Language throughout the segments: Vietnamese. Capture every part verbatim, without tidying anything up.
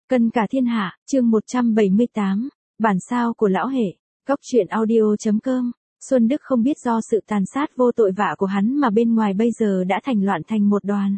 Cân cả thiên hạ, chương một trăm bảy mươi tám, bản sao của lão hệ, góc truyện audio.com. Xuân Đức không biết do sự tàn sát vô tội vạ của hắn mà bên ngoài bây giờ đã thành loạn thành một đoàn.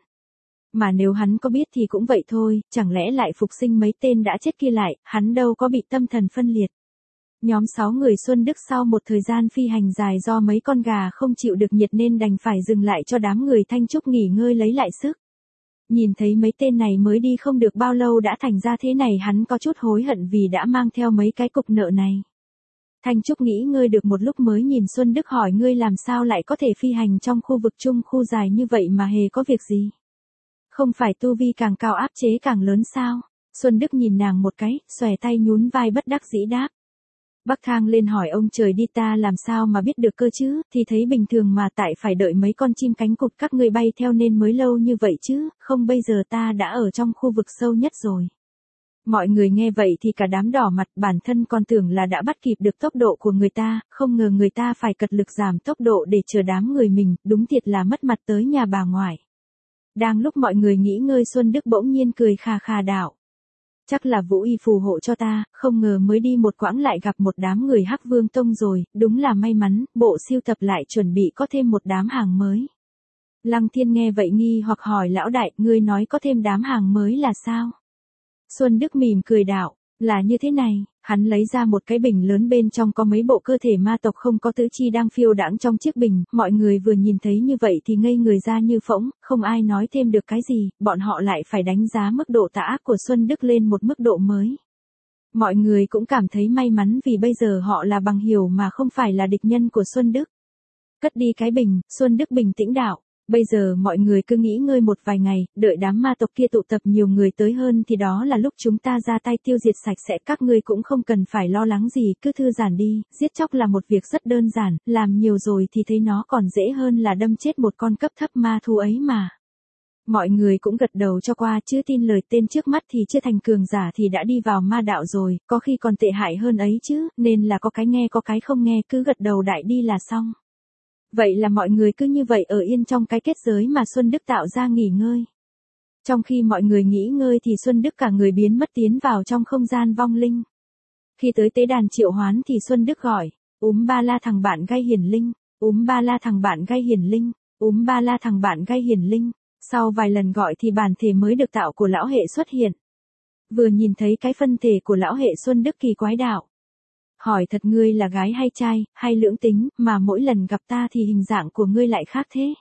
Mà nếu hắn có biết thì cũng vậy thôi, chẳng lẽ lại phục sinh mấy tên đã chết kia lại, hắn đâu có bị tâm thần phân liệt. Nhóm sáu người Xuân Đức sau một thời gian phi hành dài do mấy con gà không chịu được nhiệt nên đành phải dừng lại cho đám người Thanh Trúc nghỉ ngơi lấy lại sức. Nhìn thấy mấy tên này mới đi không được bao lâu đã thành ra thế này, hắn có chút hối hận vì đã mang theo mấy cái cục nợ này. Thanh Trúc nghỉ ngơi được một lúc mới nhìn Xuân Đức hỏi: ngươi làm sao lại có thể phi hành trong khu vực trung khu dài như vậy mà hề có việc gì? Không phải tu vi càng cao áp chế càng lớn sao? Xuân Đức nhìn nàng một cái, xòe tay nhún vai bất đắc dĩ đáp. Bắc Thang lên hỏi ông trời đi, ta làm sao mà biết được cơ chứ, thì thấy bình thường mà, tại phải đợi mấy con chim cánh cụt các ngươi bay theo nên mới lâu như vậy chứ, không bây giờ ta đã ở trong khu vực sâu nhất rồi. Mọi người nghe vậy thì cả đám đỏ mặt, bản thân còn tưởng là đã bắt kịp được tốc độ của người ta, không ngờ người ta phải cật lực giảm tốc độ để chờ đám người mình, đúng thiệt là mất mặt tới nhà bà ngoại. Đang lúc mọi người nghỉ ngơi, Xuân Đức bỗng nhiên cười khà khà đạo. Chắc là Vũ Y phù hộ cho ta, không ngờ mới đi một quãng lại gặp một đám người Hắc Vương Tông rồi, đúng là may mắn, bộ siêu tập lại chuẩn bị có thêm một đám hàng mới. Lăng Thiên nghe vậy nghi hoặc hỏi: lão đại, ngươi nói có thêm đám hàng mới là sao? Xuân Đức mỉm cười đạo, là như thế này, hắn lấy ra một cái bình lớn, bên trong có mấy bộ cơ thể ma tộc không có tứ chi đang phiêu đãng trong chiếc bình, mọi người vừa nhìn thấy như vậy thì ngây người ra như phỗng, không ai nói thêm được cái gì, bọn họ lại phải đánh giá mức độ tà ác của Xuân Đức lên một mức độ mới. Mọi người cũng cảm thấy may mắn vì bây giờ họ là bằng hữu mà không phải là địch nhân của Xuân Đức. Cất đi cái bình, Xuân Đức bình tĩnh đạo. Bây giờ mọi người cứ nghỉ ngơi một vài ngày, đợi đám ma tộc kia tụ tập nhiều người tới hơn thì đó là lúc chúng ta ra tay tiêu diệt sạch sẽ. Các ngươi cũng không cần phải lo lắng gì, cứ thư giãn đi, giết chóc là một việc rất đơn giản, làm nhiều rồi thì thấy nó còn dễ hơn là đâm chết một con cấp thấp ma thú ấy mà. Mọi người cũng gật đầu cho qua, chứ tin lời tên trước mắt thì chưa thành cường giả thì đã đi vào ma đạo rồi, có khi còn tệ hại hơn ấy chứ, nên là có cái nghe có cái không nghe, cứ gật đầu đại đi là xong. Vậy là mọi người cứ như vậy ở yên trong cái kết giới mà Xuân Đức tạo ra nghỉ ngơi. Trong khi mọi người nghỉ ngơi thì Xuân Đức cả người biến mất tiến vào trong không gian vong linh. Khi tới tế đàn triệu hoán thì Xuân Đức gọi, úm ba la thằng bạn gai hiển linh, úm ba la thằng bạn gai hiển linh, úm ba la thằng bạn gai hiển linh. Sau vài lần gọi thì bản thể mới được tạo của lão hệ xuất hiện. Vừa nhìn thấy cái phân thể của lão hệ, Xuân Đức kỳ quái đạo. Hỏi thật, ngươi là gái hay trai, hay lưỡng tính, mà mỗi lần gặp ta thì hình dạng của ngươi lại khác thế?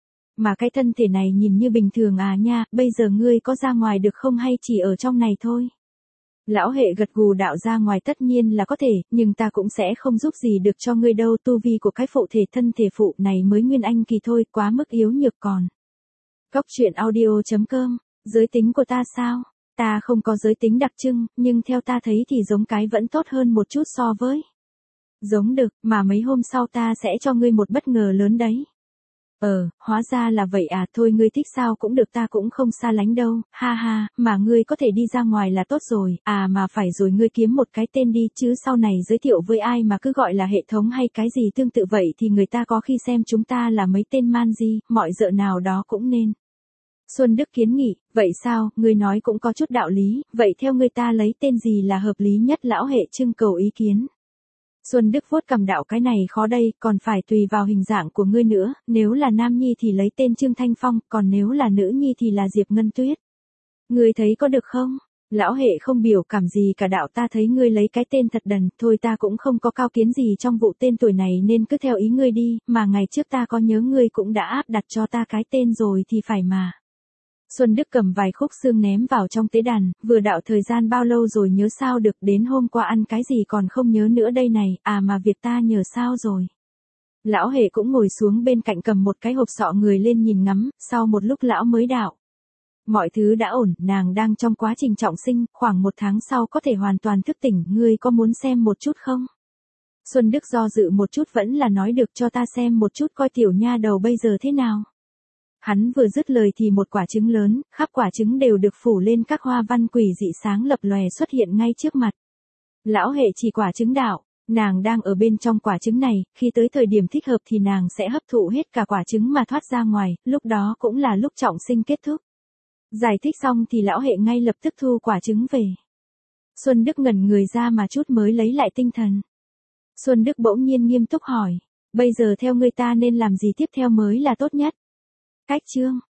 Mà cái thân thể này nhìn như bình thường à nha, bây giờ ngươi có ra ngoài được không hay chỉ ở trong này thôi? Lão hệ gật gù đạo, ra ngoài tất nhiên là có thể, nhưng ta cũng sẽ không giúp gì được cho ngươi đâu, tu vi của cái phụ thể thân thể phụ này mới nguyên anh kỳ thôi, quá mức yếu nhược còn. Góc truyện audio.com, giới tính của ta sao? Ta không có giới tính đặc trưng, nhưng theo ta thấy thì giống cái vẫn tốt hơn một chút so với giống được, mà mấy hôm sau ta sẽ cho ngươi một bất ngờ lớn đấy. Ờ, hóa ra là vậy à, thôi ngươi thích sao cũng được, ta cũng không xa lánh đâu, ha ha, mà ngươi có thể đi ra ngoài là tốt rồi, à mà phải rồi, ngươi kiếm một cái tên đi, chứ sau này giới thiệu với ai mà cứ gọi là hệ thống hay cái gì tương tự vậy thì người ta có khi xem chúng ta là mấy tên man di, mọi dợ nào đó cũng nên. Xuân Đức kiến nghị, vậy sao, ngươi nói cũng có chút đạo lý, vậy theo ngươi ta lấy tên gì là hợp lý nhất? Lão hệ trưng cầu ý kiến. Xuân Đức vuốt cằm đạo, cái này khó đây, còn phải tùy vào hình dạng của ngươi nữa, nếu là nam nhi thì lấy tên Trương Thanh Phong, còn nếu là nữ nhi thì là Diệp Ngân Tuyết. Ngươi thấy có được không? Lão hệ không biểu cảm gì cả đạo, ta thấy ngươi lấy cái tên thật đần, thôi ta cũng không có cao kiến gì trong vụ tên tuổi này nên cứ theo ý ngươi đi, mà ngày trước ta có nhớ ngươi cũng đã áp đặt cho ta cái tên rồi thì phải mà. Xuân Đức cầm vài khúc xương ném vào trong tế đàn, vừa đạo thời gian bao lâu rồi nhớ sao được, đến hôm qua ăn cái gì còn không nhớ nữa đây này, à mà việc ta nhớ sao rồi. Lão hệ cũng ngồi xuống bên cạnh cầm một cái hộp sọ người lên nhìn ngắm, sau một lúc lão mới đạo. Mọi thứ đã ổn, nàng đang trong quá trình trọng sinh, khoảng một tháng sau có thể hoàn toàn thức tỉnh, ngươi có muốn xem một chút không? Xuân Đức do dự một chút vẫn là nói được, cho ta xem một chút coi tiểu nha đầu bây giờ thế nào. Hắn vừa dứt lời thì một quả trứng lớn, khắp quả trứng đều được phủ lên các hoa văn quỷ dị sáng lập lòe xuất hiện ngay trước mặt. Lão hệ chỉ quả trứng đạo, nàng đang ở bên trong quả trứng này, khi tới thời điểm thích hợp thì nàng sẽ hấp thụ hết cả quả trứng mà thoát ra ngoài, lúc đó cũng là lúc trọng sinh kết thúc. Giải thích xong thì lão hệ ngay lập tức thu quả trứng về. Xuân Đức ngẩn người ra mà chút mới lấy lại tinh thần. Xuân Đức bỗng nhiên nghiêm túc hỏi, bây giờ theo ngươi ta nên làm gì tiếp theo mới là tốt nhất? Cách chương